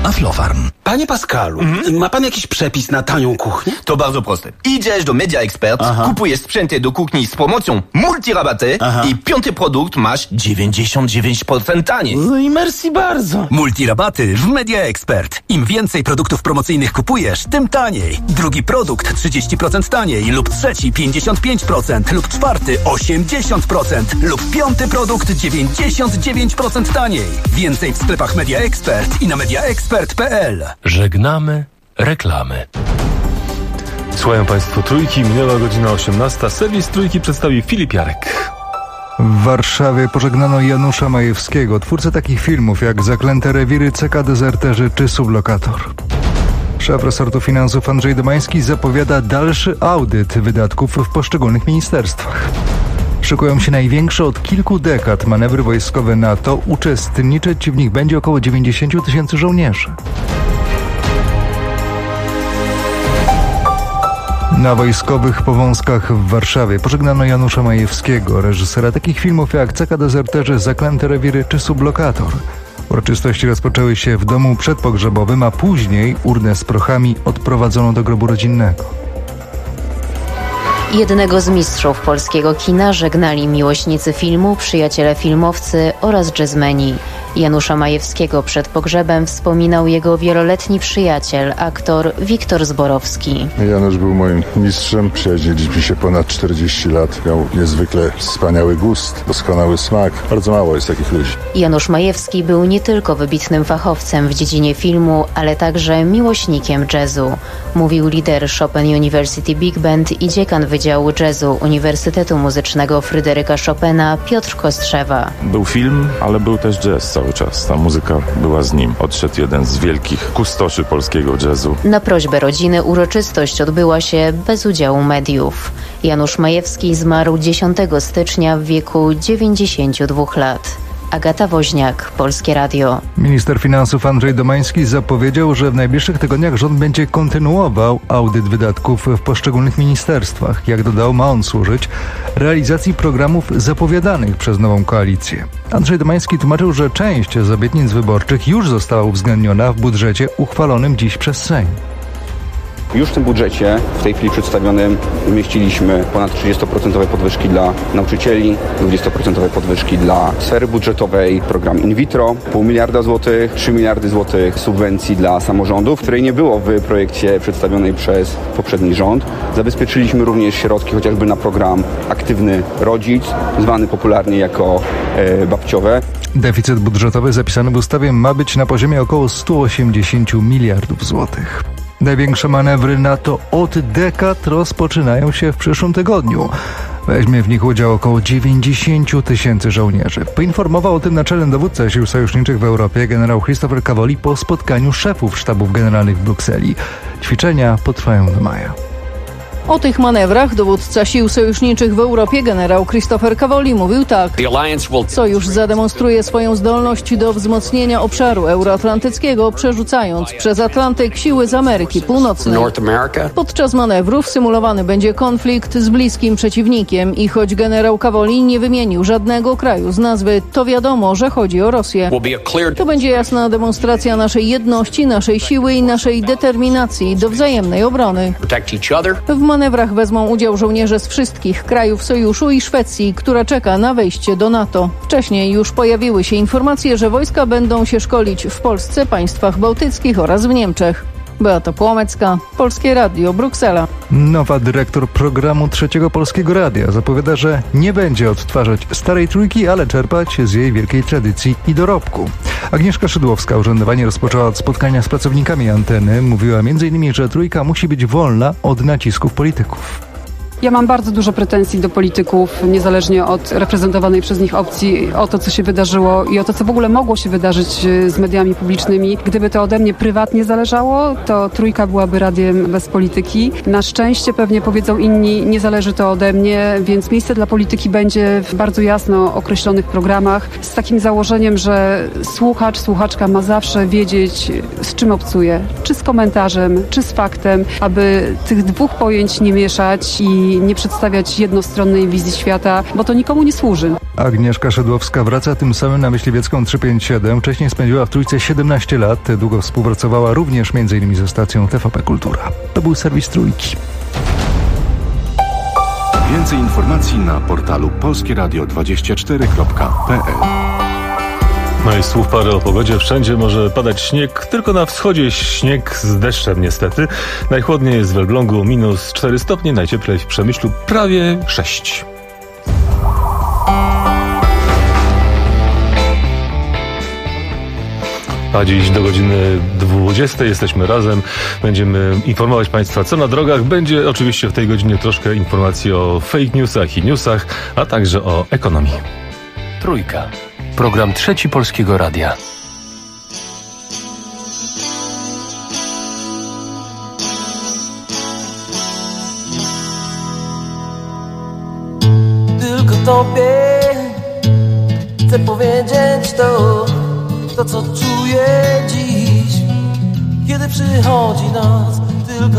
Aflofarm. Panie Pascalu, ma pan jakiś przepis na tanią kuchnię? To bardzo proste. Idziesz do Media Expert, kupujesz sprzęty do kuchni z promocją Multirabaty i piąty produkt masz 99% taniej. No i merci bardzo. Multirabaty w Media Expert. Im więcej produktów promocyjnych kupujesz, tym taniej. Drugi produkt 30% taniej lub trzeci 55% lub czwarty 80% lub piąty produkt 99% taniej. Więcej w sklepach Media Expert i na mediaexpert.pl. Żegnamy reklamy. Słuchają Państwo Trójki, minęła godzina 18. Serwis Trójki przedstawi Filip Jarek. W Warszawie pożegnano Janusza Majewskiego, twórcę takich filmów jak Zaklęte rewiry, CK Dezerterzy czy Sublokator. Szef resortu finansów Andrzej Domański zapowiada dalszy audyt wydatków w poszczególnych ministerstwach. Szykują się największe od kilku dekad manewry wojskowe NATO. Uczestniczyć w nich będzie około 90 000 żołnierzy. Na wojskowych powązkach w Warszawie pożegnano Janusza Majewskiego, reżysera takich filmów jak CK Dezerterzy, Zaklęte rewiry czy Sublokator. Uroczystości rozpoczęły się w domu przedpogrzebowym, a później urnę z prochami odprowadzono do grobu rodzinnego. Jednego z mistrzów polskiego kina żegnali miłośnicy filmu, przyjaciele filmowcy oraz jazzmeni. Janusza Majewskiego przed pogrzebem wspominał jego wieloletni przyjaciel, aktor Wiktor Zborowski. Janusz był moim mistrzem, przyjaźniliśmy się ponad 40 lat. Miał niezwykle wspaniały gust, doskonały smak. Bardzo mało jest takich ludzi. Janusz Majewski był nie tylko wybitnym fachowcem w dziedzinie filmu, ale także miłośnikiem jazzu. Mówił lider Chopin University Big Band i dziekan Wydziału Jazzu Uniwersytetu Muzycznego Fryderyka Chopina Piotr Kostrzewa. Był film, ale był też jazz cały czas. Ta muzyka była z nim. Odszedł jeden z wielkich kustoszy polskiego jazzu. Na prośbę rodziny uroczystość odbyła się bez udziału mediów. Janusz Majewski zmarł 10 stycznia w wieku 92 lat. Agata Woźniak, Polskie Radio. Minister finansów Andrzej Domański zapowiedział, że w najbliższych tygodniach rząd będzie kontynuował audyt wydatków w poszczególnych ministerstwach. Jak dodał, ma on służyć realizacji programów zapowiadanych przez nową koalicję. Andrzej Domański tłumaczył, że część z obietnic wyborczych już została uwzględniona w budżecie uchwalonym dziś przez Sejm. Już w tym budżecie, w tej chwili przedstawionym, umieściliśmy ponad 30% podwyżki dla nauczycieli, 20% podwyżki dla sfery budżetowej, program in vitro, 0,5 miliarda złotych, 3 miliardy złotych subwencji dla samorządów, której nie było w projekcie przedstawionej przez poprzedni rząd. Zabezpieczyliśmy również środki chociażby na program Aktywny Rodzic, zwany popularnie jako babciowe. Deficyt budżetowy zapisany w ustawie ma być na poziomie około 180 miliardów złotych. Największe manewry NATO od dekad rozpoczynają się w przyszłym tygodniu. Weźmie w nich udział około 90 000 żołnierzy. Poinformował o tym naczelny dowódca sił sojuszniczych w Europie generał Christopher Cavoli po spotkaniu szefów sztabów generalnych w Brukseli. Ćwiczenia potrwają do maja. O tych manewrach dowódca sił sojuszniczych w Europie generał Christopher Cavoli mówił tak. Sojusz zademonstruje swoją zdolność do wzmocnienia obszaru euroatlantyckiego, przerzucając przez Atlantyk siły z Ameryki Północnej. Podczas manewrów symulowany będzie konflikt z bliskim przeciwnikiem i choć generał Cavoli nie wymienił żadnego kraju z nazwy, to wiadomo, że chodzi o Rosję. To będzie jasna demonstracja naszej jedności, naszej siły i naszej determinacji do wzajemnej obrony. W manewrach wezmą udział żołnierze z wszystkich krajów sojuszu i Szwecji, która czeka na wejście do NATO. Wcześniej już pojawiły się informacje, że wojska będą się szkolić w Polsce, państwach bałtyckich oraz w Niemczech. Beata Płomecka, Polskie Radio, Bruksela. Nowa dyrektor programu Trzeciego Polskiego Radia zapowiada, że nie będzie odtwarzać starej trójki, ale czerpać z jej wielkiej tradycji i dorobku. Agnieszka Szydłowska urzędowanie rozpoczęła od spotkania z pracownikami anteny. Mówiła m.in., że trójka musi być wolna od nacisków polityków. Ja mam bardzo dużo pretensji do polityków, niezależnie od reprezentowanej przez nich opcji, o to, co się wydarzyło i o to, co w ogóle mogło się wydarzyć z mediami publicznymi. Gdyby to ode mnie prywatnie zależało, to trójka byłaby radiem bez polityki. Na szczęście, pewnie powiedzą inni, nie zależy to ode mnie, więc miejsce dla polityki będzie w bardzo jasno określonych programach, z takim założeniem, że słuchacz, słuchaczka ma zawsze wiedzieć, z czym obcuje. Czy z komentarzem, czy z faktem, aby tych dwóch pojęć nie mieszać i i nie przedstawiać jednostronnej wizji świata, bo to nikomu nie służy. Agnieszka Szydłowska wraca tym samym na Myśliwiecką 357. Wcześniej spędziła w Trójce 17 lat. Długo współpracowała również m.in. ze stacją TVP Kultura. To był serwis Trójki. Więcej informacji na portalu polskieradio24.pl. No i słów parę o pogodzie. Wszędzie może padać śnieg, tylko na wschodzie śnieg z deszczem niestety. Najchłodniej jest w Elblągu -4 stopnie, najcieplej w Przemyślu prawie 6. A dziś do godziny 20 jesteśmy razem. Będziemy informować Państwa, co na drogach. Będzie oczywiście w tej godzinie troszkę informacji o fake newsach i newsach, a także o ekonomii. Trójka. Program Trzeci Polskiego Radia. Tylko Tobie chcę powiedzieć to, co czuję dziś, kiedy przychodzi noc. Tylko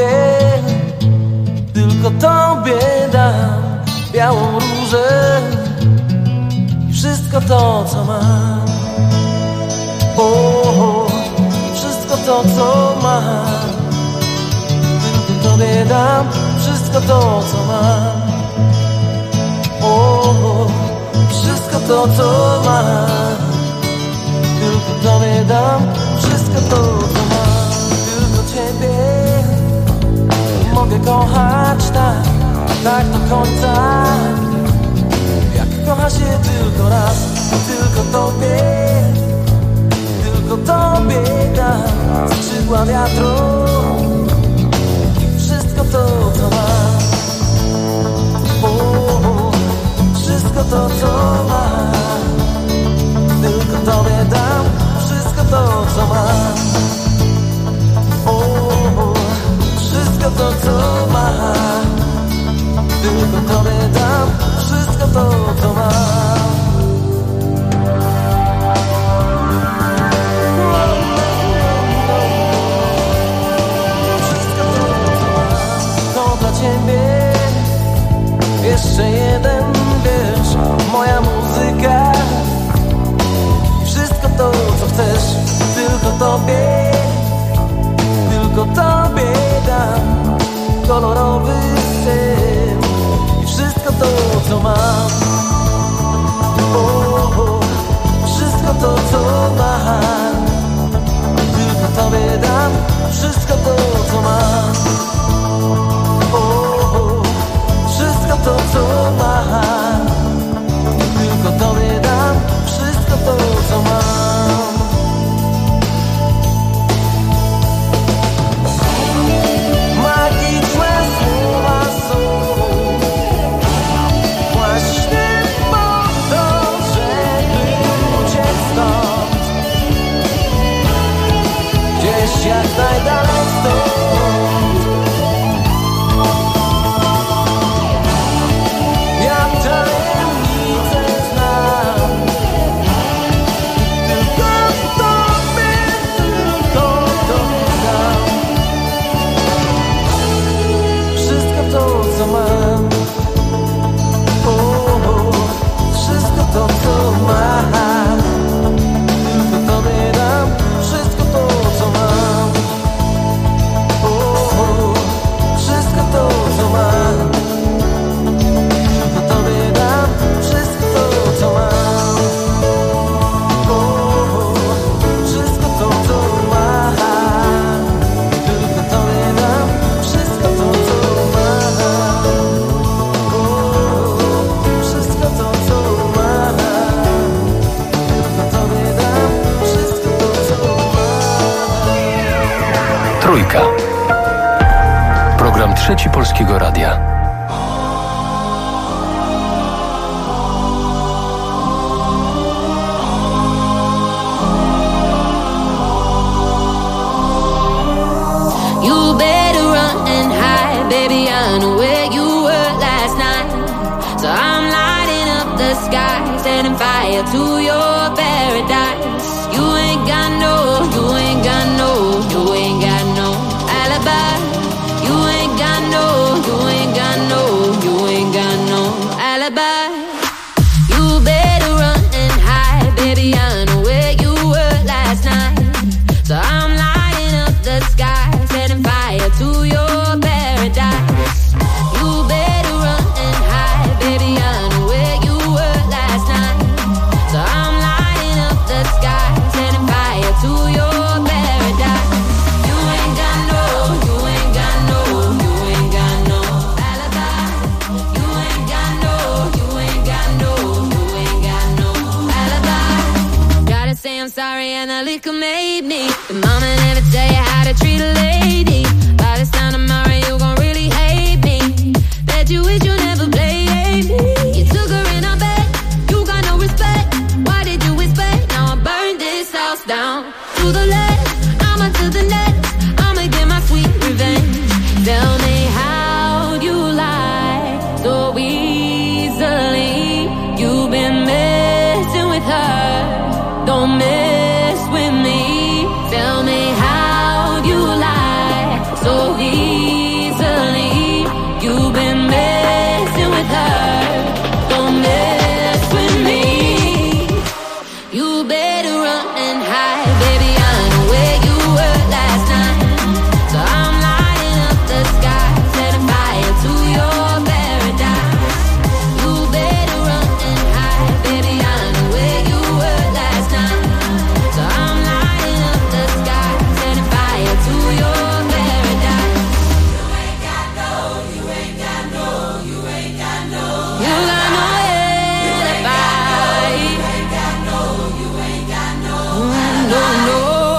Tobie dam białą różę i wszystko to, co mam. Wszystko to, co mam. Tylko Tobie dam wszystko to, co mam. Wszystko to, co mam. Tylko Tobie dam wszystko to, co mam. Tylko Ciebie mogę kochać tak do końca, jak kocha się tylko raz. Tylko Tobie dam skrzydła wiatru i wszystko to, co mam. Wszystko to, co mam. Tylko Tobie dam wszystko to, co mam. Wszystko to, co mam. Tylko Tobie dam wszystko to, co mam. Wszystko to, co mam. To dla Ciebie jeszcze jeden wiersz, moja muzyka. Wszystko to, co chcesz, tylko Tobie dam kolorowy sen i wszystko to, co mam. Wszystko to, co mam. Tylko Tobie dam wszystko to, co mam. Wszystko to, co mam. Tylko Tobie dam wszystko to, co mam. Magiczne słowa są właśnie po to, żeby uciec stąd, gdzieś jak najdalej stąd. Ja tajemnicę znam. Tylko Tobie dam wszystko to, co mam. Wszystko to, co mam. Tylko Tobie dam wszystko to, co mam. Wszystko to, co mam. Tylko Tobie dam wszystko to, co mam. Wszystko to, co mam. Tylko Tobie dam wszystko to, co mam. Wszystko to, co mam. Tylko Tobie dam wszystko to, co mam. Trójka. Program Trzeci Polskiego Radia. You better run and hide, baby, I know where you were last night. So I'm lighting up the sky, setting fire to your paradise. You ain't got no alibi. You ain't got no me. Your mama never tell you how to treat a lady. By this time tomorrow you gon' really hate me. Bet you wish you never played me. You took her in her bed, you got no respect. Why did you expect? Now I burn this house down. To the left, I'ma to the next. I'ma get my sweet revenge. Tell me how you lie so easily. You've been messing with her, don't mess with me. Tell me how you lie so easily. You've been messing with her, don't mess with me. You better run and hide, baby. I know where you were last night. So I'm lighting up the sky, setting fire to your paradise. You better run and hide, baby. I know where you were last night. So I'm lighting up the sky, setting fire to your paradise. You ain't got no alibi. You ain't got no, no.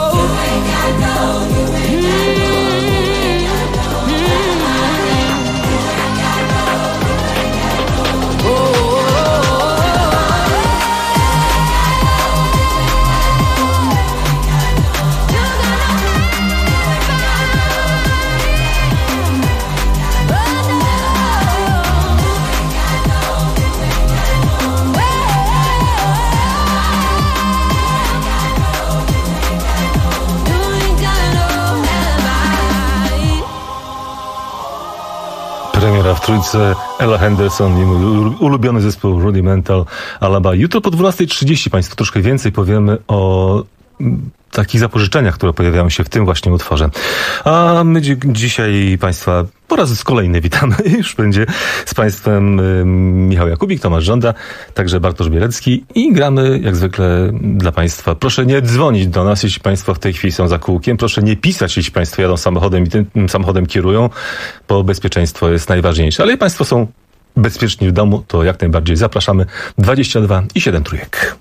Premiera w trójce, Ella Henderson i mój ulubiony zespół Rudimental Alibi. Jutro po 12:30 Państwu troszkę więcej powiemy o takich zapożyczeniach, które pojawiają się w tym właśnie utworze. A my dzisiaj Państwa po raz kolejny witamy. Już będzie z Państwem Michał Jakubik, Tomasz Żąda, także Bartosz Bielecki i gramy jak zwykle dla Państwa. Proszę nie dzwonić do nas, jeśli Państwo w tej chwili są za kółkiem. Proszę nie pisać, jeśli Państwo jadą samochodem i tym samochodem kierują, bo bezpieczeństwo jest najważniejsze. Ale jeśli Państwo są bezpieczni w domu, to jak najbardziej zapraszamy. 22 i 7 trójek.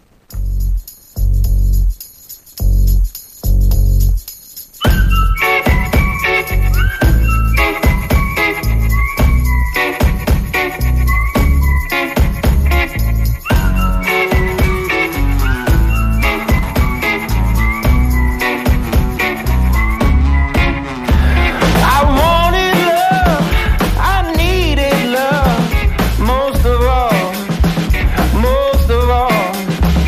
Most of all,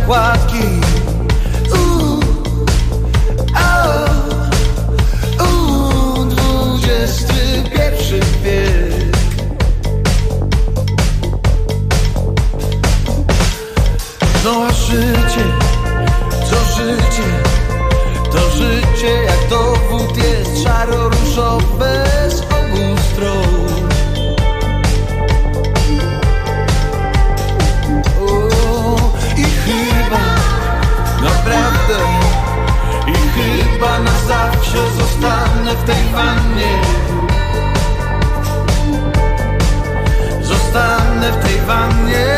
płatki. XXI wiek. No a życie, to życie jak dowód jest szaro-różowe z obu stron. I chyba, naprawdę, i chyba na zawsze zostanę w tej wannie. Zostanę w tej wannie.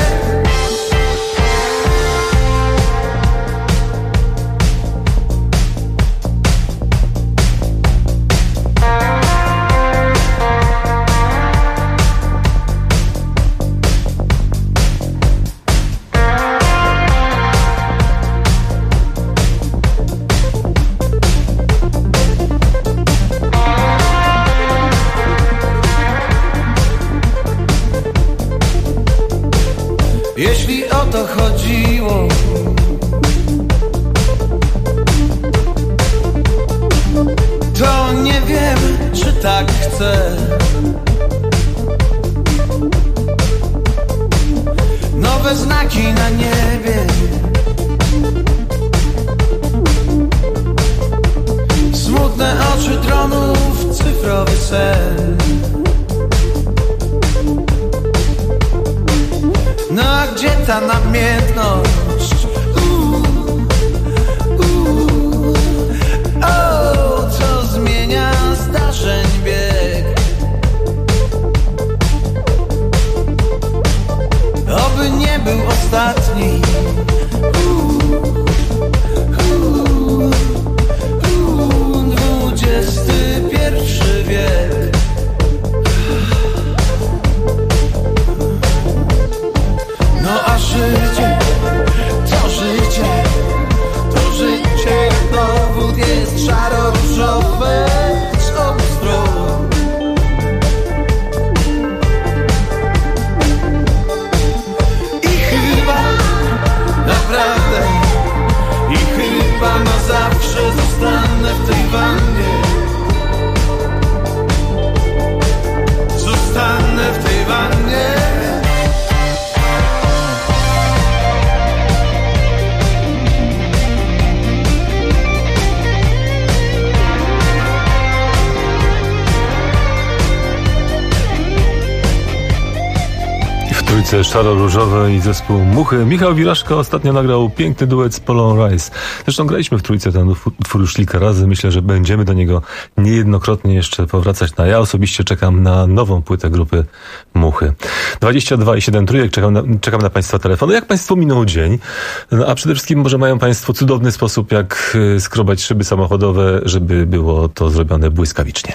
Jeśli o to chodziło, to nie wiem, czy tak chcę. Nowe znaki na niebie, smutne oczy dronów, cyfrowy sen. No a gdzie ta namiętność? O, co zmienia zdarzeń bieg? Oby nie był ostatni. XXI wiek. No a życie, to życie jak dowód jest szaro-różowe z obu stron. I chyba, naprawdę, i chyba na zawsze zostanę w tej wannie. Zostanę w tej wannie. Trójce szaro-różowe i zespół Muchy. Michał Wiraszko ostatnio nagrał piękny duet z Polą Rice. Zresztą graliśmy w Trójce ten utwór już kilka razy. Myślę, że będziemy do niego niejednokrotnie jeszcze powracać. No, ja osobiście czekam na nową płytę grupy Muchy. 22,7 trójek. Czekam na Państwa telefony. Jak Państwu minął dzień? No, a przede wszystkim może mają Państwo cudowny sposób, jak skrobać szyby samochodowe, żeby było to zrobione błyskawicznie.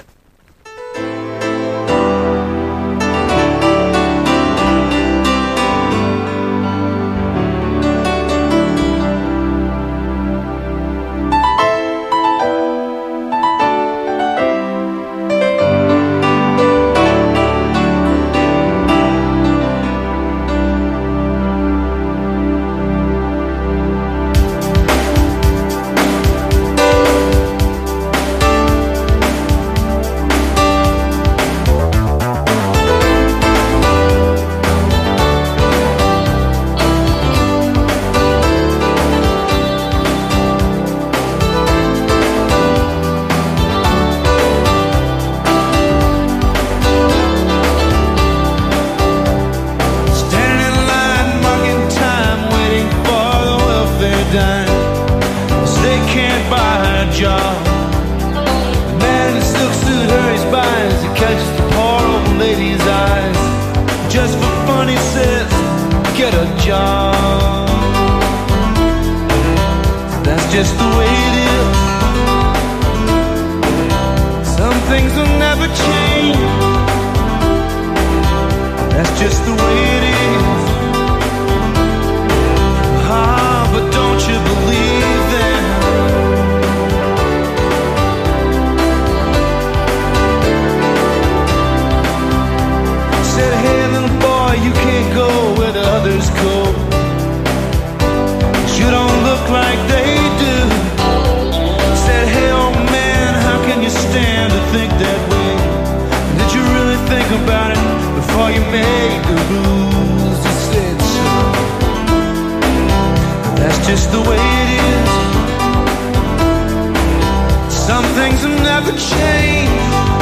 Should things will never change.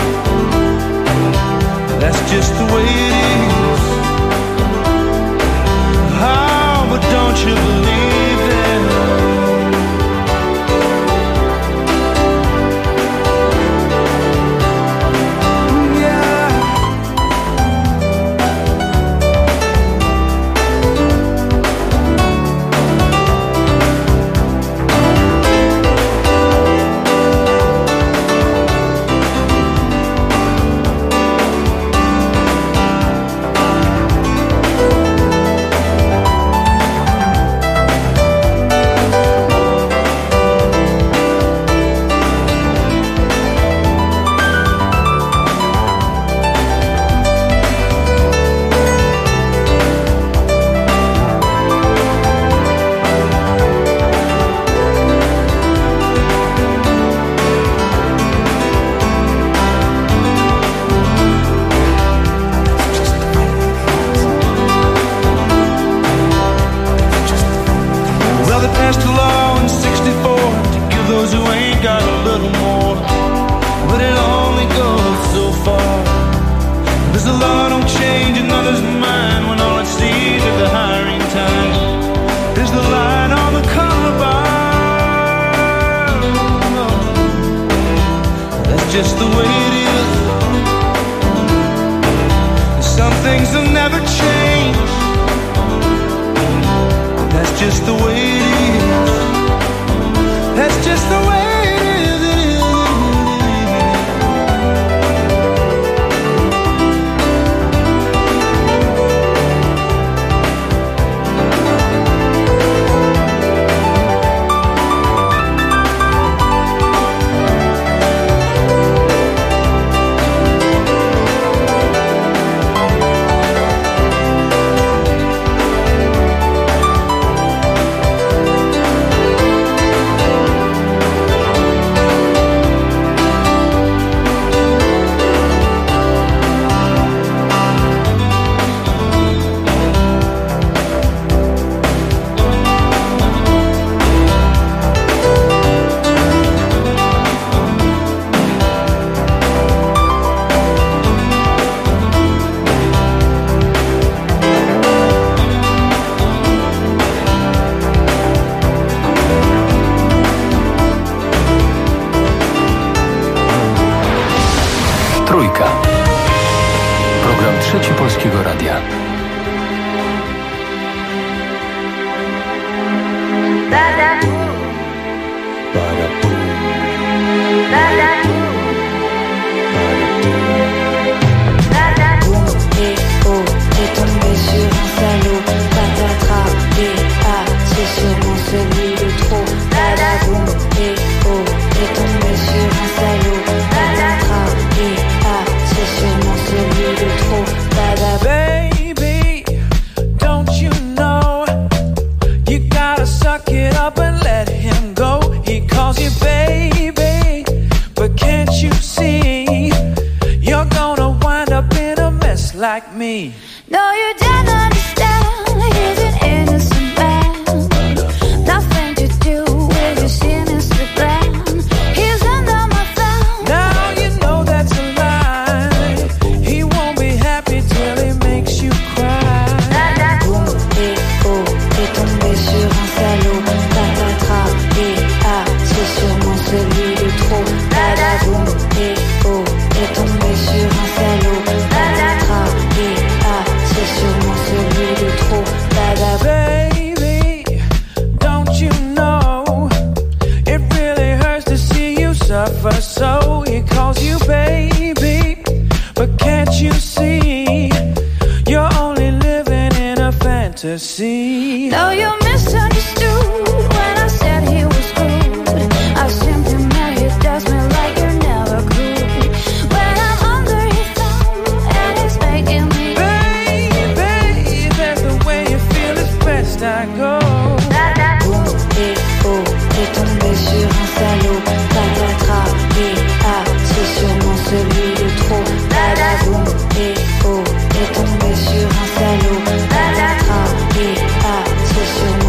That's just the way it is. Oh, but don't you believe it? Just the way it is. Some things will never change. That's just the way it is. That's just the way it is. Program Trzeci Polskiego Radia. Like me. No, you don't understand. He's an innocent man. Nothing to do with your sinister plan. He's under my thumb. Now you know that's a lie. He won't be happy till he makes you cry. Boum et oh, t'es tombé sur un salaud. Patatras et ah, c'est sûrement celui de trop. Boum et oh, t'es tombé sur un salaud. Patatras et ah, c'est sûrement celui de trop. Baby, don't you know it really hurts to see you suffer? So he calls you baby, but can't you see you're only living in a fantasy? No, you misunderstood when I said he was good. I simply meant he does me like you never could. When I'm under his thumb and he's making me, baby, that's the way you feel, it's best I go. Boum et oh, t'es tombé sur un salaud. Patatras et ah, c'est sûrement celui de trop. Boum et oh, t'es tombé sur un salaud. Patatras et ah, c'est sûrement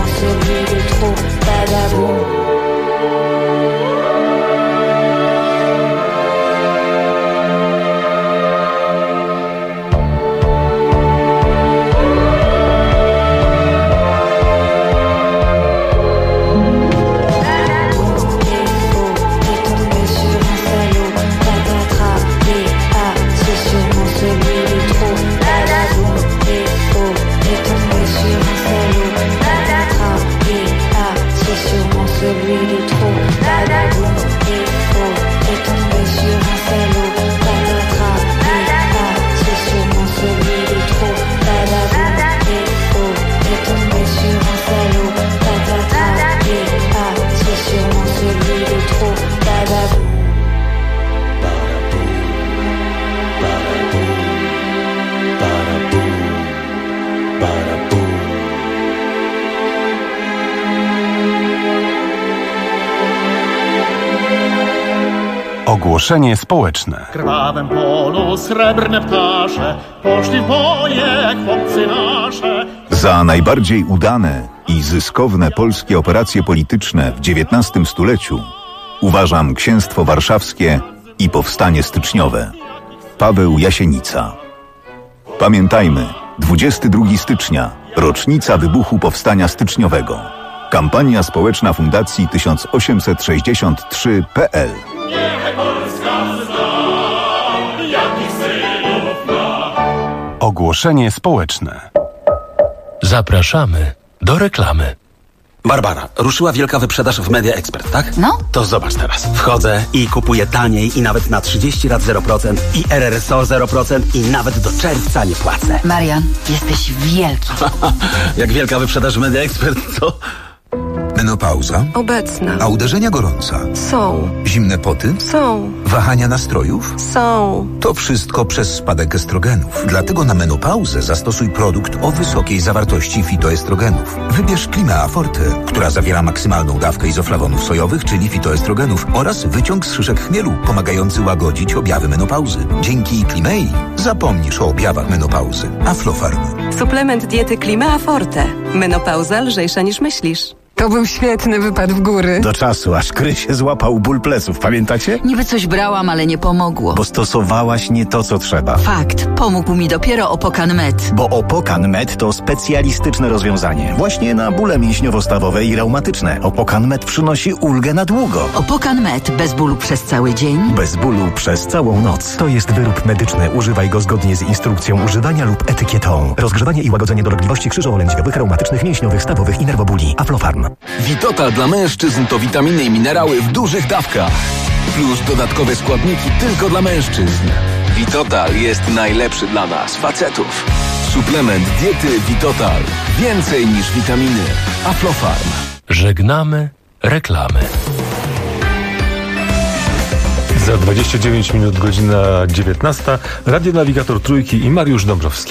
Ogłoszenie społeczne. W krwawym polu srebrne ptasze, poszli w boje chłopcy nasze. Za najbardziej udane i zyskowne polskie operacje polityczne w XIX stuleciu uważam Księstwo Warszawskie i Powstanie Styczniowe. Paweł Jasienica. Pamiętajmy, 22 stycznia, rocznica wybuchu Powstania Styczniowego. Kampania społeczna Fundacji 1863.pl. Ogłoszenie społeczne. Zapraszamy do reklamy. Barbara, ruszyła wielka wyprzedaż w Media Expert, tak? No. To zobacz teraz. Wchodzę i kupuję taniej i nawet na 30 lat 0% i RRSO 0% i nawet do czerwca nie płacę. Marian, jesteś wielki. Jak wielka wyprzedaż w Media Expert, co? Menopauza? Obecna. A uderzenia gorąca? Są. Zimne poty? Są. Wahania nastrojów? Są. To wszystko przez spadek estrogenów. Dlatego na menopauzę zastosuj produkt o wysokiej zawartości fitoestrogenów. Wybierz Klimea Forte, która zawiera maksymalną dawkę izoflawonów sojowych, czyli fitoestrogenów, oraz wyciąg z szyszek chmielu, pomagający łagodzić objawy menopauzy. Dzięki Klimei zapomnisz o objawach menopauzy. Aflofarm. Suplement diety Klimea Forte. Menopauza lżejsza niż myślisz. To był świetny wypad w góry. Do czasu, aż Krysie złapał ból pleców, pamiętacie? Niby coś brałam, ale nie pomogło. Bo stosowałaś nie to, co trzeba. Fakt, pomógł mi dopiero Opokan Med. Bo Opokan Med to specjalistyczne rozwiązanie. Właśnie na bóle mięśniowo-stawowe i reumatyczne. Opokan Med przynosi ulgę na długo. Opokan Med bez bólu przez cały dzień? Bez bólu przez całą noc. To jest wyrób medyczny. Używaj go zgodnie z instrukcją używania lub etykietą. Rozgrzewanie i łagodzenie dolegliwości krzyżowo-lędźwiowych, reumatycznych, mięśniowych, stawowych i nerwobóli. Aflofarm. Vitotal dla mężczyzn to witaminy i minerały w dużych dawkach. Plus dodatkowe składniki tylko dla mężczyzn. Vitotal jest najlepszy dla nas, facetów. Suplement diety Vitotal. Więcej niż witaminy. Aflofarm. Żegnamy reklamy. Za 29 minut, godzina 19. Radionawigator Trójki i Mariusz Dąbrowski.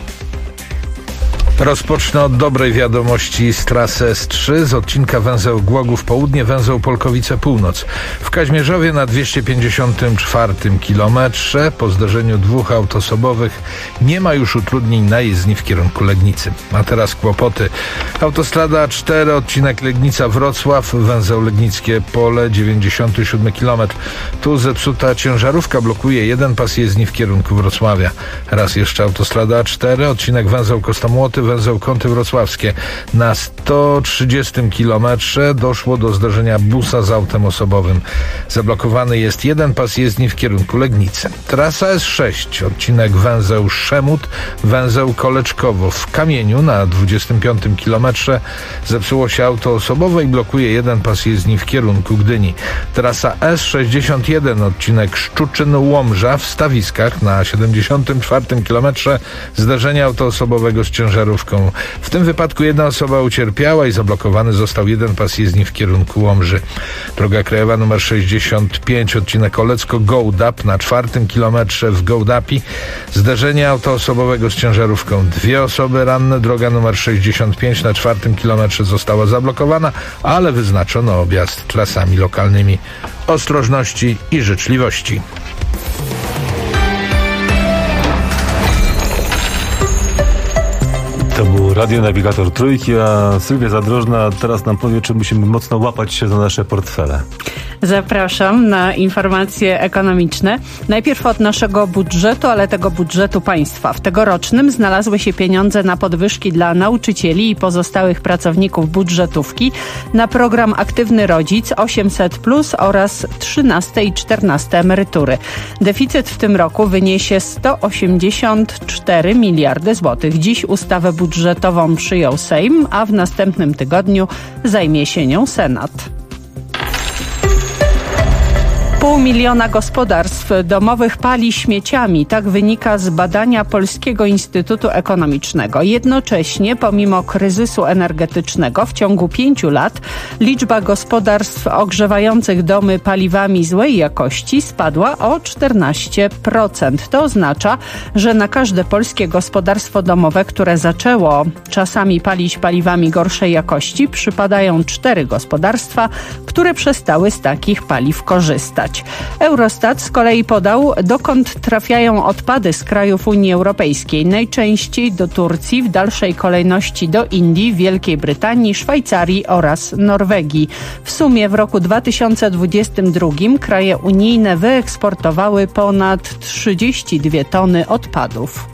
Rozpocznę od dobrej wiadomości z trasy S3, z odcinka węzeł Głogów Południe, węzeł Polkowice Północ. W Kaźmierzowie na 254 kilometrze po zdarzeniu dwóch aut osobowych nie ma już utrudnień na jezdni w kierunku Legnicy. A teraz kłopoty. Autostrada A4, odcinek Legnica-Wrocław, węzeł Legnickie Pole, 97 kilometr. Tu zepsuta ciężarówka blokuje jeden pas jezdni w kierunku Wrocławia. Raz jeszcze autostrada A4, odcinek węzeł Kostomłoty, węzeł Kąty Wrocławskie. Na 130 kilometrze doszło do zdarzenia busa z autem osobowym. Zablokowany jest jeden pas jezdni w kierunku Legnicy. Trasa S6, odcinek węzeł Szemut, węzeł Koleczkowo. W Kamieniu na 25 kilometrze zepsuło się auto osobowe i blokuje jeden pas jezdni w kierunku Gdyni. Trasa S61, odcinek Szczuczyn-Łomża w Stawiskach na 74 kilometrze zdarzenie auto osobowego z ciężarówką. W tym wypadku jedna osoba ucierpiała i zablokowany został jeden pas jezdni w kierunku Łomży. Droga krajowa nr 65, odcinek Olecko-Gołdap na 4 kilometrze w Gołdapi. Zderzenie auto osobowego z ciężarówką. 2 osoby ranne. Droga nr 65 na 4 kilometrze została zablokowana, ale wyznaczono objazd trasami lokalnymi. Ostrożności i życzliwości. To był Radionawigator Trójki, a Sylwia Zadrożna teraz nam powie, czy musimy mocno łapać się za nasze portfele. Zapraszam na informacje ekonomiczne. Najpierw od naszego budżetu, ale tego budżetu państwa. W tegorocznym znalazły się pieniądze na podwyżki dla nauczycieli i pozostałych pracowników budżetówki, na program Aktywny Rodzic 800+ oraz 13 i 14 emerytury. Deficyt w tym roku wyniesie 184 miliardy złotych. Dziś ustawę budżetową przyjął Sejm, a w następnym tygodniu zajmie się nią Senat. 500 000 gospodarstw domowych pali śmieciami. Tak wynika z badania Polskiego Instytutu Ekonomicznego. Jednocześnie, pomimo kryzysu energetycznego, w ciągu 5 lat liczba gospodarstw ogrzewających domy paliwami złej jakości spadła o 14%. To oznacza, że na każde polskie gospodarstwo domowe, które zaczęło czasami palić paliwami gorszej jakości, przypadają 4 gospodarstwa, które przestały z takich paliw korzystać. zmienić. Eurostat z kolei podał, dokąd trafiają odpady z krajów Unii Europejskiej. Najczęściej do Turcji, w dalszej kolejności do Indii, Wielkiej Brytanii, Szwajcarii oraz Norwegii. W sumie w roku 2022 kraje unijne wyeksportowały ponad 32 tony odpadów.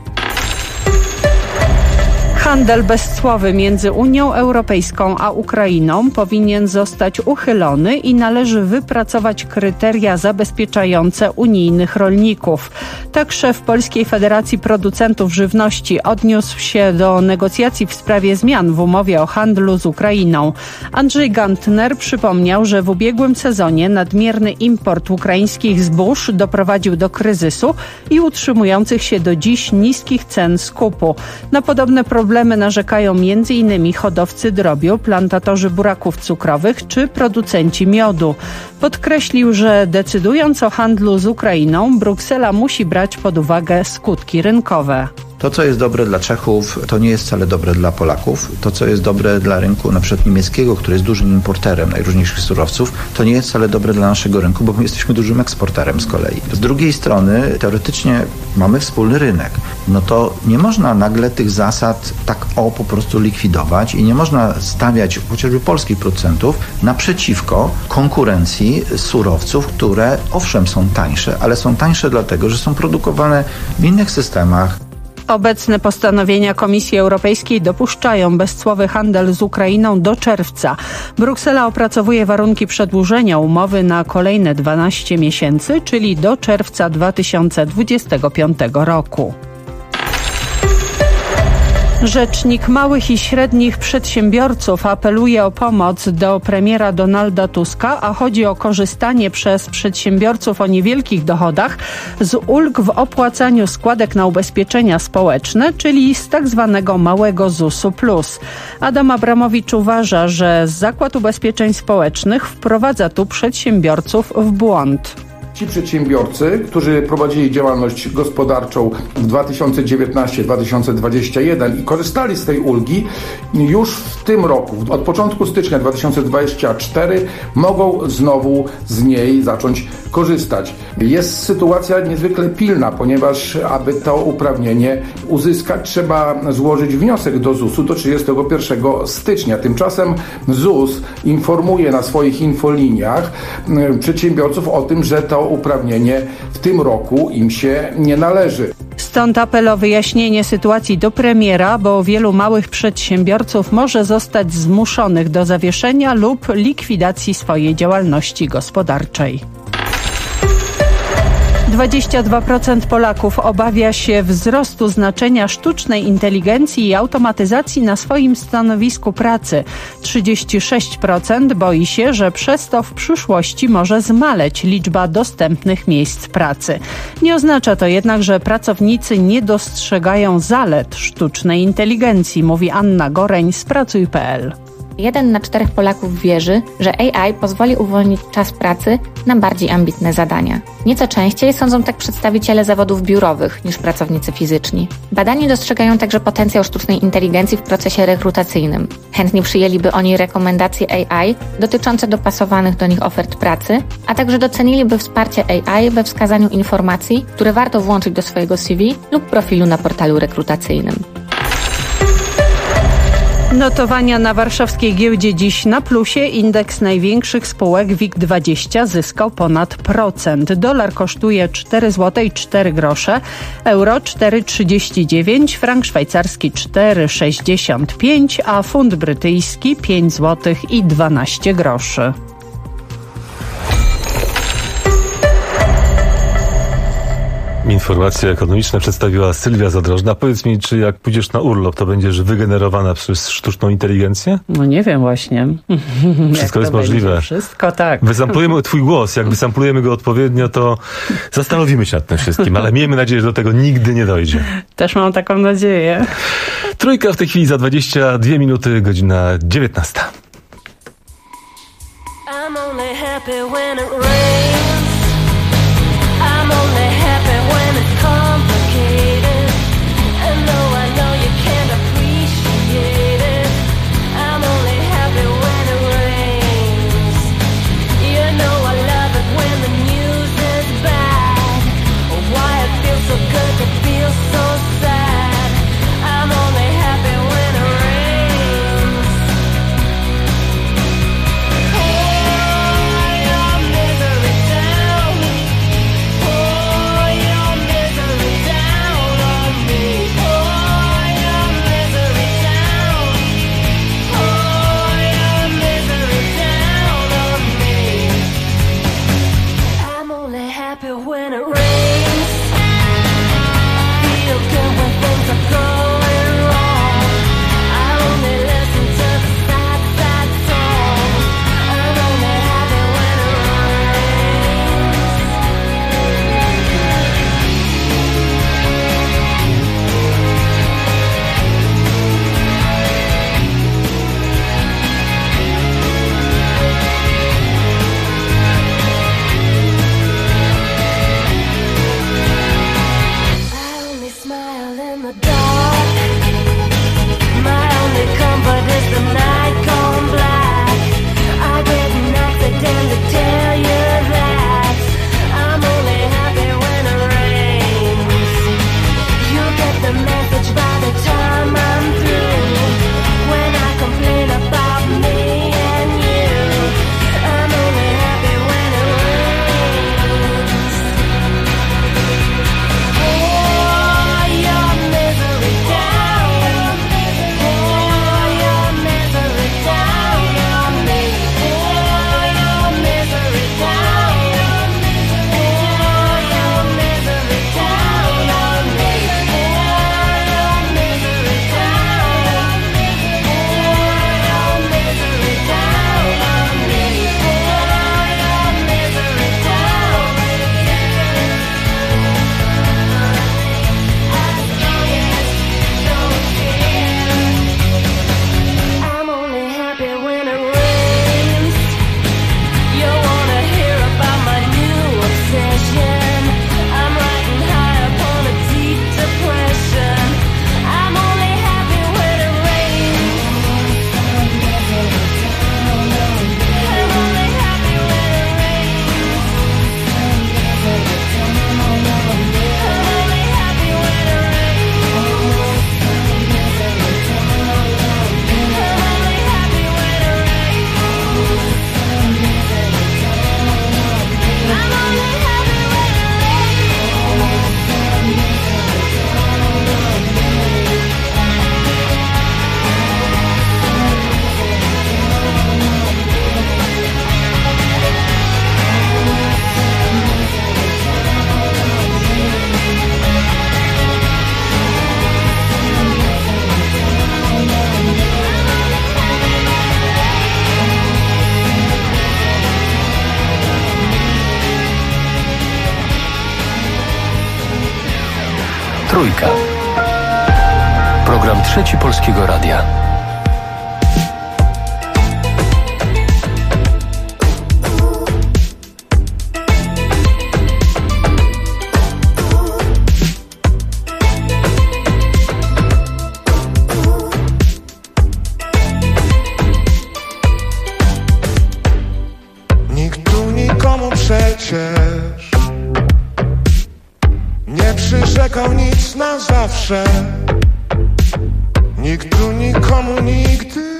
Handel bezcłowy między Unią Europejską a Ukrainą powinien zostać uchylony i należy wypracować kryteria zabezpieczające unijnych rolników. Tak szef Polskiej Federacji Producentów Żywności odniósł się do negocjacji w sprawie zmian w umowie o handlu z Ukrainą. Andrzej Gantner przypomniał, że w ubiegłym sezonie nadmierny import ukraińskich zbóż doprowadził do kryzysu i utrzymujących się do dziś niskich cen skupu. Na podobne problemy narzekają m.in. hodowcy drobiu, plantatorzy buraków cukrowych czy producenci miodu. Podkreślił, że decydując o handlu z Ukrainą, Bruksela musi brać pod uwagę skutki rynkowe. To, co jest dobre dla Czechów, to nie jest wcale dobre dla Polaków. To, co jest dobre dla rynku na przykład niemieckiego, który jest dużym importerem najróżniejszych surowców, to nie jest wcale dobre dla naszego rynku, bo my jesteśmy dużym eksporterem z kolei. Z drugiej strony, teoretycznie mamy wspólny rynek. No to nie można nagle tych zasad tak po prostu likwidować i nie można stawiać chociażby polskich producentów naprzeciwko konkurencji surowców, które owszem są tańsze, ale są tańsze dlatego, że są produkowane w innych systemach. Obecne postanowienia Komisji Europejskiej dopuszczają bezcłowy handel z Ukrainą do czerwca. Bruksela opracowuje warunki przedłużenia umowy na kolejne 12 miesięcy, czyli do czerwca 2025 roku. Rzecznik małych i średnich przedsiębiorców apeluje o pomoc do premiera Donalda Tuska, a chodzi o korzystanie przez przedsiębiorców o niewielkich dochodach z ulg w opłacaniu składek na ubezpieczenia społeczne, czyli z tak zwanego małego ZUS-u plus. Adam Abramowicz uważa, że Zakład Ubezpieczeń Społecznych wprowadza tu przedsiębiorców w błąd. Ci przedsiębiorcy, którzy prowadzili działalność gospodarczą w 2019-2021 i korzystali z tej ulgi, już w tym roku, od początku stycznia 2024 mogą znowu z niej zacząć korzystać. Jest sytuacja niezwykle pilna, ponieważ aby to uprawnienie uzyskać, trzeba złożyć wniosek do ZUS-u do 31 stycznia. Tymczasem ZUS informuje na swoich infoliniach przedsiębiorców o tym, że to uprawnienie w tym roku im się nie należy. Stąd apel o wyjaśnienie sytuacji do premiera, bo wielu małych przedsiębiorców może zostać zmuszonych do zawieszenia lub likwidacji swojej działalności gospodarczej. 22% Polaków obawia się wzrostu znaczenia sztucznej inteligencji i automatyzacji na swoim stanowisku pracy. 36% boi się, że przez to w przyszłości może zmaleć liczba dostępnych miejsc pracy. Nie oznacza to jednak, że pracownicy nie dostrzegają zalet sztucznej inteligencji, mówi Anna Goreń z Pracuj.pl. 1 na 4 Polaków wierzy, że AI pozwoli uwolnić czas pracy na bardziej ambitne zadania. Nieco częściej sądzą tak przedstawiciele zawodów biurowych niż pracownicy fizyczni. Badani dostrzegają także potencjał sztucznej inteligencji w procesie rekrutacyjnym. Chętnie przyjęliby oni rekomendacje AI dotyczące dopasowanych do nich ofert pracy, a także doceniliby wsparcie AI we wskazaniu informacji, które warto włączyć do swojego CV lub profilu na portalu rekrutacyjnym. Notowania na warszawskiej giełdzie dziś na plusie. Indeks największych spółek WIG20 zyskał ponad procent. Dolar kosztuje 4,04 zł, euro 4,39, frank szwajcarski 4,65, a funt brytyjski 5,12 zł. Informacje ekonomiczne przedstawiła Sylwia Zadrożna. Powiedz mi, czy jak pójdziesz na urlop, to będziesz wygenerowana przez sztuczną inteligencję? No nie wiem właśnie. Wszystko jest możliwe. Wszystko tak. Wysamplujemy twój głos. Jak wysamplujemy go odpowiednio, to zastanowimy się nad tym wszystkim, ale miejmy nadzieję, że do tego nigdy nie dojdzie. Też mam taką nadzieję. Trójka w tej chwili za 22 minuty, godzina 19. I'm only happy when it rains. I'm only happy when it's complicated. And though I know you can't appreciate it, I'm only happy when it rains. You know I love it when the Trójka. Program Trzeci Polskiego Radia. Nikt tu nikomu przecież nie przyrzekał nic na zawsze. Nikt tu nikomu nigdy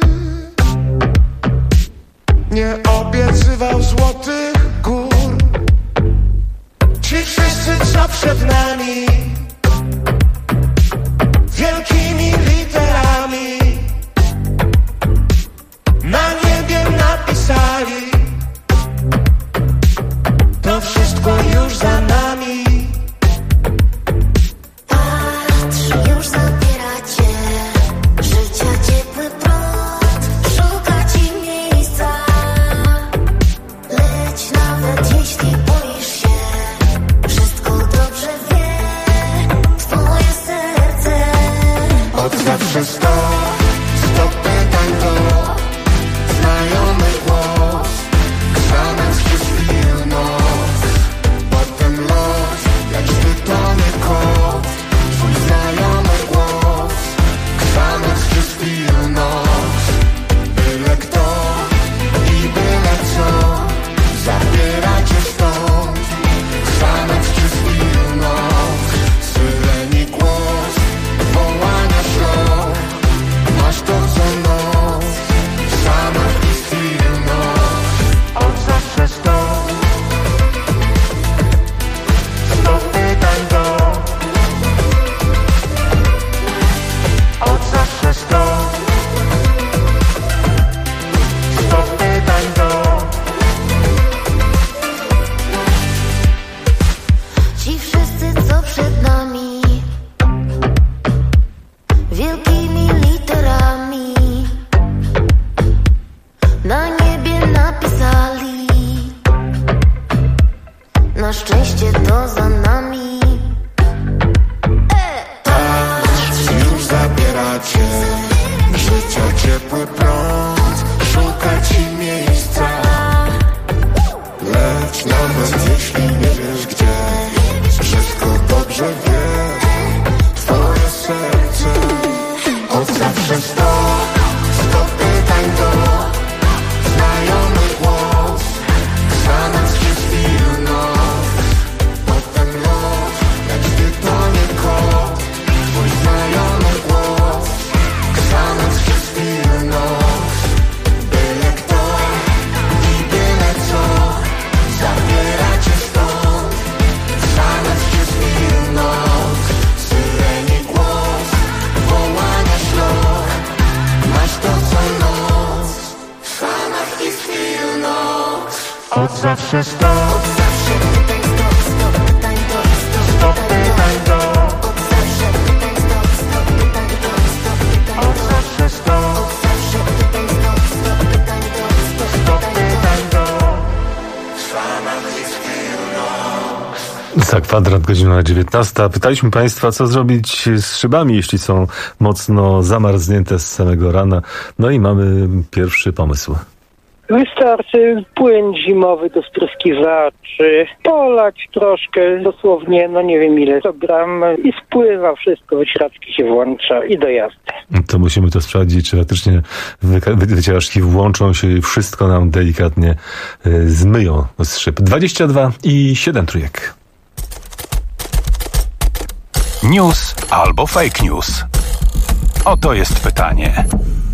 nie obiecywał złotych gór. Ci wszyscy, co przed nami, wielkimi literami na niebie napisali: to wszystko już za nami. Patrz, już zabieracie życia ciepły prąd, szuka ci miejsca. Leć nawet jeśli boisz się, wszystko dobrze wie twoje serce. Od zawsze stop pytań do znajomy głos. Xanax przez chwilę noc, potem los, lecz ty to nie kot. Twój znajomy głos. Xanax przez chwilę noc, byle kto i byle co zabiera cię stąd. Xanax przez chwilę noc, syreni głos wołania szlok. Masz to co noc, Xanax przez chwilę noc. Od zawsze stop pytań do. Od zawsze stop pytań do. Ci wszyscy, co przed nami, wielkimi literami na niebie napisali: na szczęście to za nami. Patrz, już zabieracie życia ciepły prąd, szuka ci miejsca. Lecz nawet jeśli nie wiesz gdzie, wszystko dobrze wie twoje serce. Od zawsze stop pytań do znajomy głos. Xanax przez chwilę noc, potem los, lecz ty to nie kot. Twój znajomy głos. Xanax przez chwilę noc, byle kto i byle co zabiera cię stąd. Xanax przez chwilę noc, syreni głos wołania szlok. Masz to co noc, Xanax przez chwilę noc. Od zawsze stop pytań do. Od zawsze stop pytań do. Xanax przez chwilę noc. Za kwadrat, godzina 19. Pytaliśmy Państwa, co zrobić z szybami, jeśli są mocno zamarznięte z samego rana. No i mamy pierwszy pomysł. Wystarczy płyn zimowy do spryskiwaczy, polać troszkę, dosłownie, no nie wiem ile, 100 gram i spływa wszystko, wycieraczki się włącza i do jazdy. To musimy to sprawdzić, czy faktycznie wycieraczki włączą się i wszystko nam delikatnie zmyją z szyb. 22 i 7 trójek. News albo fake news? Oto jest pytanie.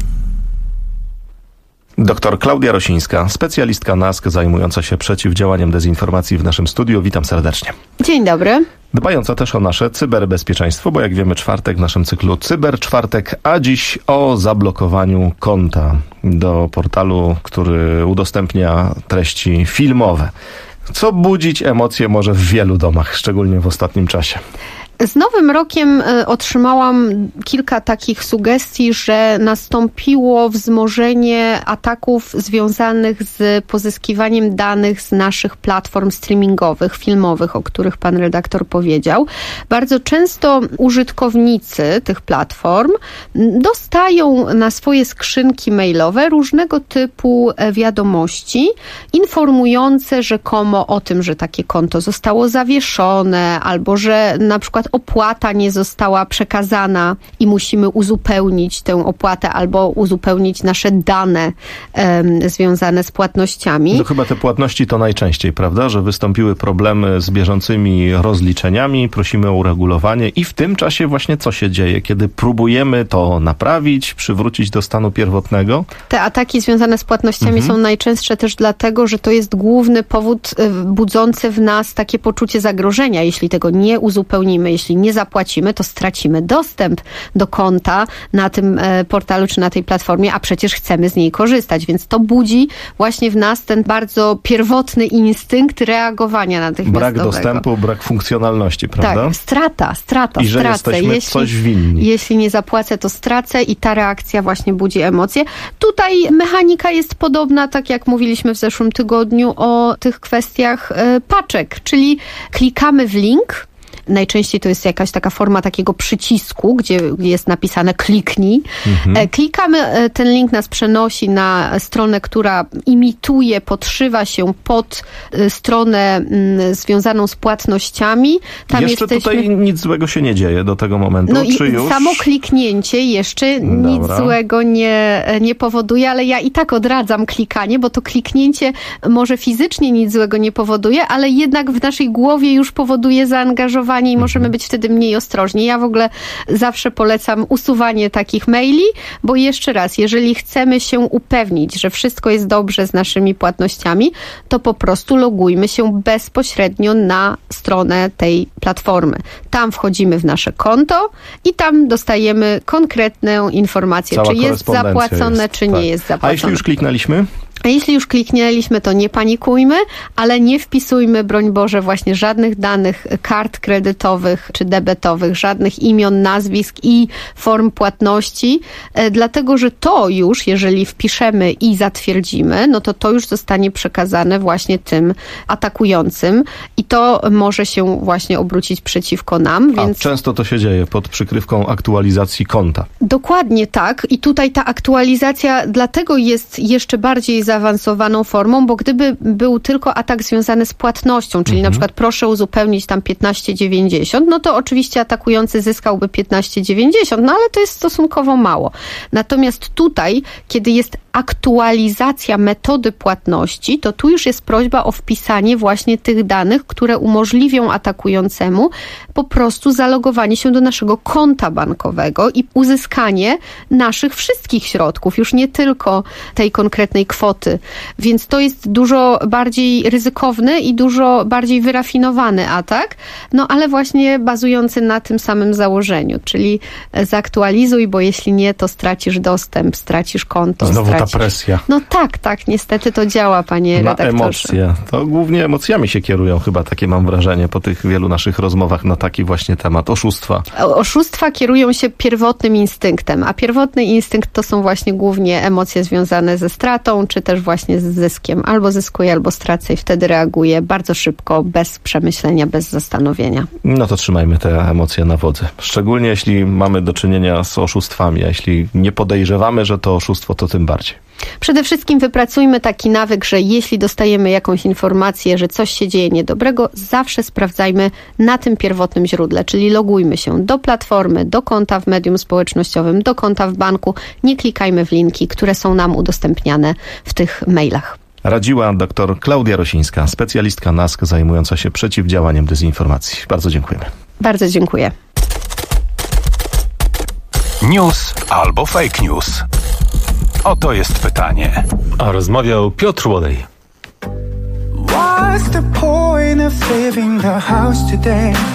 Doktor Klaudia Rosińska, specjalistka NASK zajmująca się przeciwdziałaniem dezinformacji w naszym studiu. Witam serdecznie. Dzień dobry. Dbająca też o nasze cyberbezpieczeństwo, bo jak wiemy czwartek w naszym cyklu Cyberczwartek, a dziś o zablokowaniu konta do portalu, który udostępnia treści filmowe. Co budzić emocje może w wielu domach, szczególnie w ostatnim czasie. Z Nowym Rokiem otrzymałam kilka takich sugestii, że nastąpiło wzmożenie ataków związanych z pozyskiwaniem danych z naszych platform streamingowych, filmowych, o których pan redaktor powiedział. Bardzo często użytkownicy tych platform dostają na swoje skrzynki mailowe różnego typu wiadomości informujące rzekomo o tym, że takie konto zostało zawieszone albo że na przykład opłata nie została przekazana i musimy uzupełnić tę opłatę albo uzupełnić nasze dane związane z płatnościami. No chyba te płatności to najczęściej, prawda? Że wystąpiły problemy z bieżącymi rozliczeniami, prosimy o uregulowanie i w tym czasie właśnie co się dzieje? Kiedy próbujemy to naprawić, przywrócić do stanu pierwotnego? Te ataki związane z płatnościami są najczęstsze też dlatego, że to jest główny powód budzący w nas takie poczucie zagrożenia. Jeśli tego nie uzupełnimy, jeśli nie zapłacimy, to stracimy dostęp do konta na tym portalu czy na tej platformie, a przecież chcemy z niej korzystać, więc to budzi właśnie w nas ten bardzo pierwotny instynkt reagowania natychmiastowego. Brak dostępu, brak funkcjonalności, prawda? Tak, strata. I że jesteśmy coś winni. Jeśli nie zapłacę, to stracę i ta reakcja właśnie budzi emocje. Tutaj mechanika jest podobna, tak jak mówiliśmy w zeszłym tygodniu o tych kwestiach paczek, czyli klikamy w link. Najczęściej to jest jakaś taka forma takiego przycisku, gdzie jest napisane kliknij. Klikamy, ten link nas przenosi na stronę, która imituje, podszywa się pod stronę związaną z płatnościami. Tam jeszcze tutaj nic złego się nie dzieje do tego momentu, no czy już? Samo kliknięcie jeszcze nic złego nie powoduje, ale ja i tak odradzam klikanie, bo to kliknięcie może fizycznie nic złego nie powoduje, ale jednak w naszej głowie już powoduje zaangażowanie i możemy być wtedy mniej ostrożni. Ja w ogóle zawsze polecam usuwanie takich maili, bo jeszcze raz, jeżeli chcemy się upewnić, że wszystko jest dobrze z naszymi płatnościami, to po prostu logujmy się bezpośrednio na stronę tej platformy. Tam wchodzimy w nasze konto i tam dostajemy konkretną informację, Cała czy jest zapłacone, czy nie jest zapłacone. A jeśli już kliknęliśmy? A jeśli już kliknęliśmy, to nie panikujmy, ale nie wpisujmy, broń Boże, właśnie żadnych danych kart kredytowych czy debetowych, żadnych imion, nazwisk i form płatności, dlatego że to już, jeżeli wpiszemy i zatwierdzimy, no to już zostanie przekazane właśnie tym atakującym i to może się właśnie obrócić przeciwko nam. Więc... A często to się dzieje pod przykrywką aktualizacji konta. Dokładnie tak i tutaj ta aktualizacja dlatego jest jeszcze bardziej zaawansowaną formą, bo gdyby był tylko atak związany z płatnością, czyli na przykład proszę uzupełnić tam 15,90, no to oczywiście atakujący zyskałby 15,90, no ale to jest stosunkowo mało. Natomiast tutaj, kiedy jest aktualizacja metody płatności, to tu już jest prośba o wpisanie właśnie tych danych, które umożliwią atakującemu po prostu zalogowanie się do naszego konta bankowego i uzyskanie naszych wszystkich środków, już nie tylko tej konkretnej kwoty. Więc to jest dużo bardziej ryzykowny i dużo bardziej wyrafinowany atak, no ale właśnie bazujący na tym samym założeniu, czyli zaktualizuj, bo jeśli nie, to stracisz dostęp, stracisz konto. Znowu ta presja. No tak, niestety to działa, panie redaktorze. Emocje. To głównie emocjami się kierują chyba, takie mam wrażenie, po tych wielu naszych rozmowach na taki właśnie temat oszustwa. Oszustwa kierują się pierwotnym instynktem, a pierwotny instynkt to są właśnie głównie emocje związane ze stratą, czy też właśnie z zyskiem. Albo zyskuję, albo stracę i wtedy reaguję bardzo szybko, bez przemyślenia, bez zastanowienia. No to trzymajmy te emocje na wodze. Szczególnie jeśli mamy do czynienia z oszustwami, a jeśli nie podejrzewamy, że to oszustwo, to tym bardziej. Przede wszystkim wypracujmy taki nawyk, że jeśli dostajemy jakąś informację, że coś się dzieje niedobrego, zawsze sprawdzajmy na tym pierwotnym źródle, czyli logujmy się do platformy, do konta w medium społecznościowym, do konta w banku. Nie klikajmy w linki, które są nam udostępniane w tych mailach. Radziła dr Klaudia Rosińska, specjalistka NASK zajmująca się przeciwdziałaniem dezinformacji. Bardzo dziękujemy. Bardzo dziękuję. News albo fake news. Oto jest pytanie. A rozmawiał Piotr Łodej. What's the point of saving the house today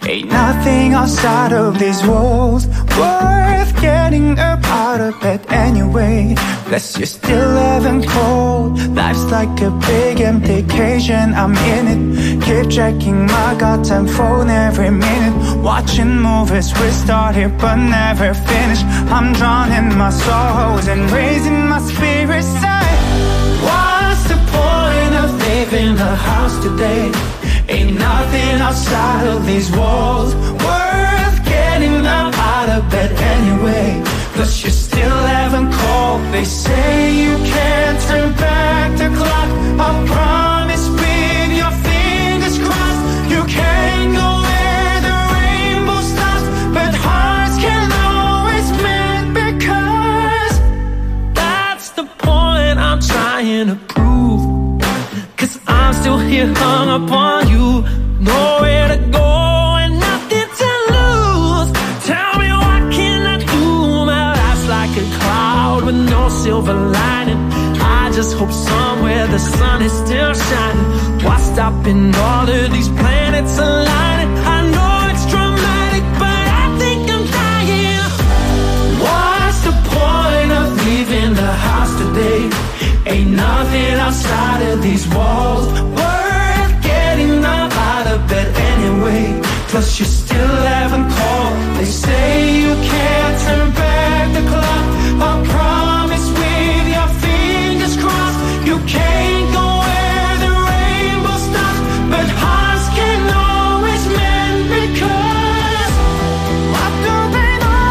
Ain't nothing outside of these walls worth getting up out of bed anyway. Plus you still haven't called. Life's like a big empty cage and I'm in it. Keep checking my goddamn phone every minute. Watching movies we started but never finished. I'm drowning my sorrows and raising my spirits high. What's the point of leaving the house today? Ain't nothing outside of these walls worth getting up out of bed anyway. Plus you still haven't called. They say you can't turn back the clock. I promise with your fingers crossed. You can't go where the rainbow stops. But hearts can always mend because that's the point I'm trying to prove. Cause I'm still here hung up on you. Nowhere to go and nothing to lose. Tell me what can I do? My life's like a cloud with no silver lining. I just hope somewhere the sun is still shining. Why stopping all of these planets aligning? I know it's dramatic but I think I'm dying. What's the point of leaving the house today? Ain't nothing outside of these walls worth getting up out of bed anyway. Plus you still haven't called. They say you can't turn back the clock. I promise with your fingers crossed. You can't go where the rainbow stops. But hearts can always mend because what do they know?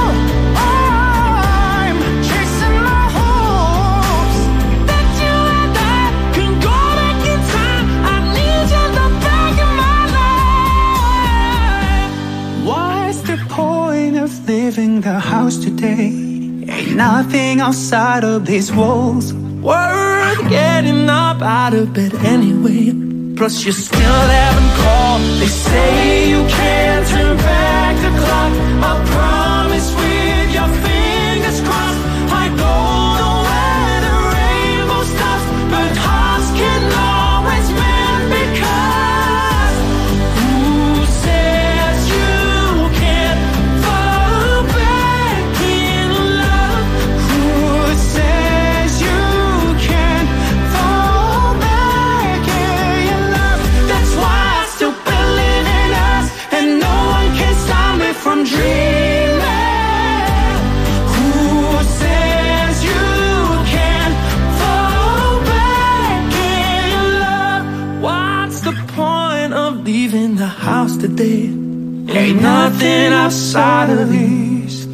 I'm chasing my hopes. That you and I can go back in time. I need you in the back of my life. What's the point of leaving the house today? Ain't nothing outside of these walls worth getting up out of bed anyway. Plus you still haven't called. They say you can't turn back the clock. I promise with your fingers crossed. I don't know where the rainbow stops. But hearts can always mend because who says you can't fall back in love? Who says you can't fall back in love? That's why I still believe in us, and no one can stop me from dreaming. Who says you can't fall back in love? What's the point of leaving the house today? Ain't nothing outside of these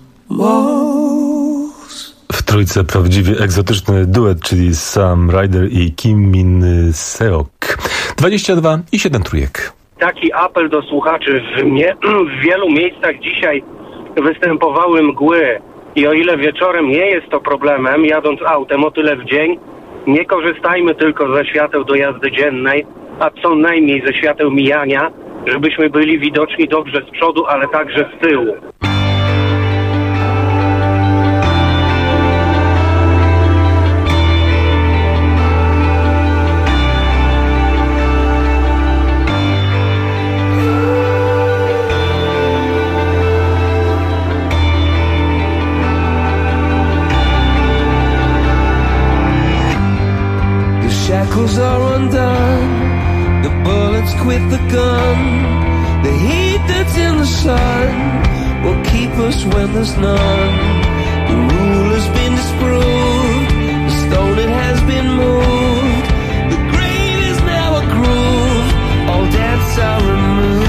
walls. W trójce prawdziwie egzotyczny duet, czyli Sam Ryder i Kim Min Seok. 22 i 7 trójek. Taki apel do słuchaczy. W wielu miejscach dzisiaj występowały mgły i o ile wieczorem nie jest to problemem, jadąc autem o tyle w dzień, nie korzystajmy tylko ze świateł do jazdy dziennej, a co najmniej ze świateł mijania, żebyśmy byli widoczni dobrze z przodu, ale także z tyłu. Shackles are undone, the bullets quit the gun. The heat that's in the sun will keep us when there's none. The rule has been disproved, the stone it has been moved. The grave is now a groove, all debts are removed.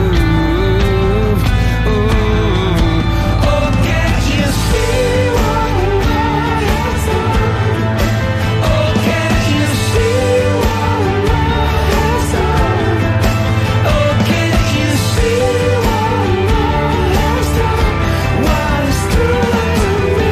Oh, can't you see what love has done? Oh, can't you see what love has done? Oh, can't you see what love has done? What is true to me?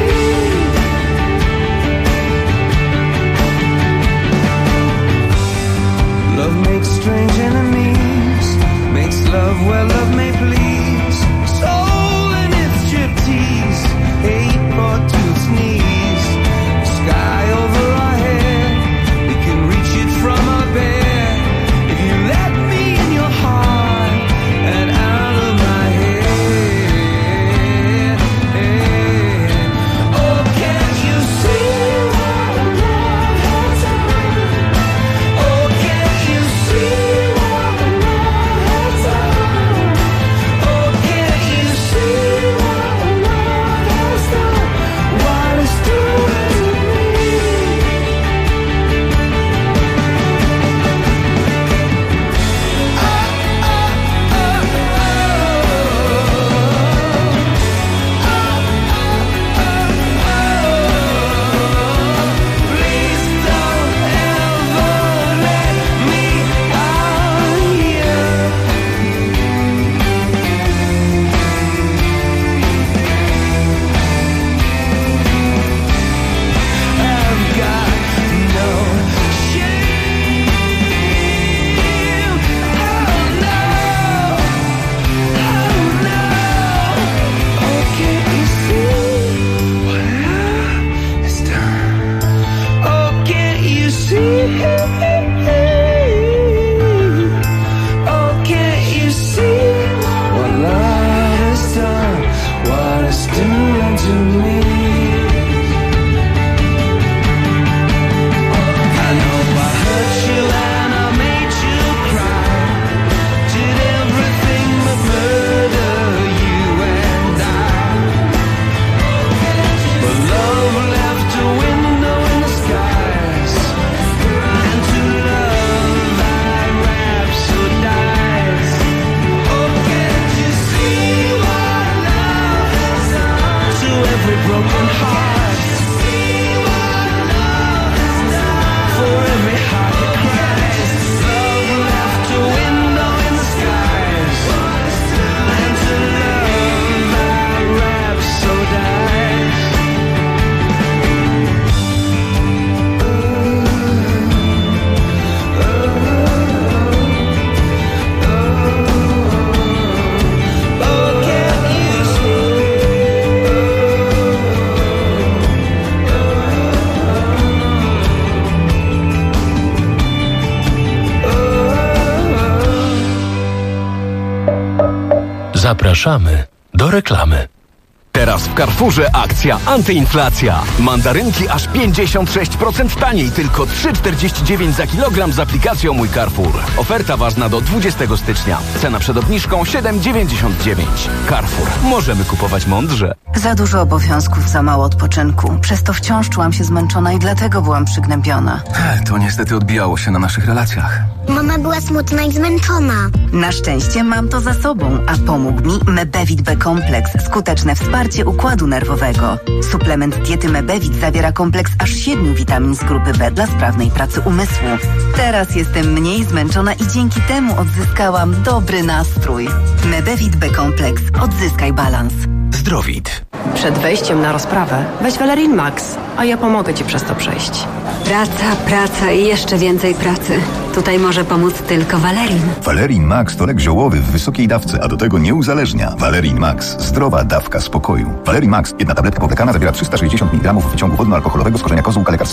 Love makes strange enemies, makes love where love may please. Soul in its striptease, hate brought to its knees. Sky over our head, we can reach it from our bed. If you let me in your heart, and I'll Zapraszamy do reklamy. Teraz w Carrefourze akcja antyinflacja. Mandarynki aż 56% taniej, tylko 3,49 za kilogram z aplikacją Mój Carrefour. Oferta ważna do 20 stycznia. Cena przed obniżką 7,99. Carrefour. Możemy kupować mądrze. Za dużo obowiązków, za mało odpoczynku. Przez to wciąż czułam się zmęczona i dlatego byłam przygnębiona. To niestety odbijało się na naszych relacjach. Mama była smutna i zmęczona. Na szczęście mam to za sobą, a pomógł mi Mebevit B-kompleks. Skuteczne wsparcie układu nerwowego. Suplement diety Mebevit zawiera kompleks aż 7 witamin z grupy B dla sprawnej pracy umysłu. Teraz jestem mniej zmęczona i dzięki temu odzyskałam dobry nastrój. Mebevit B-kompleks. Odzyskaj balans. Zdrowit. Przed wejściem na rozprawę weź Valerin Max, a ja pomogę Ci przez to przejść. Praca i jeszcze więcej pracy. Tutaj może pomóc tylko Valerin. Valerin Max to lek ziołowy w wysokiej dawce, a do tego nie uzależnia. Valerin Max. Zdrowa dawka spokoju. Valerin Max. Jedna tabletka powlekana zawiera 360 mg wyciągu wodno-alkoholowego z korzenia kozłka lekarstwa.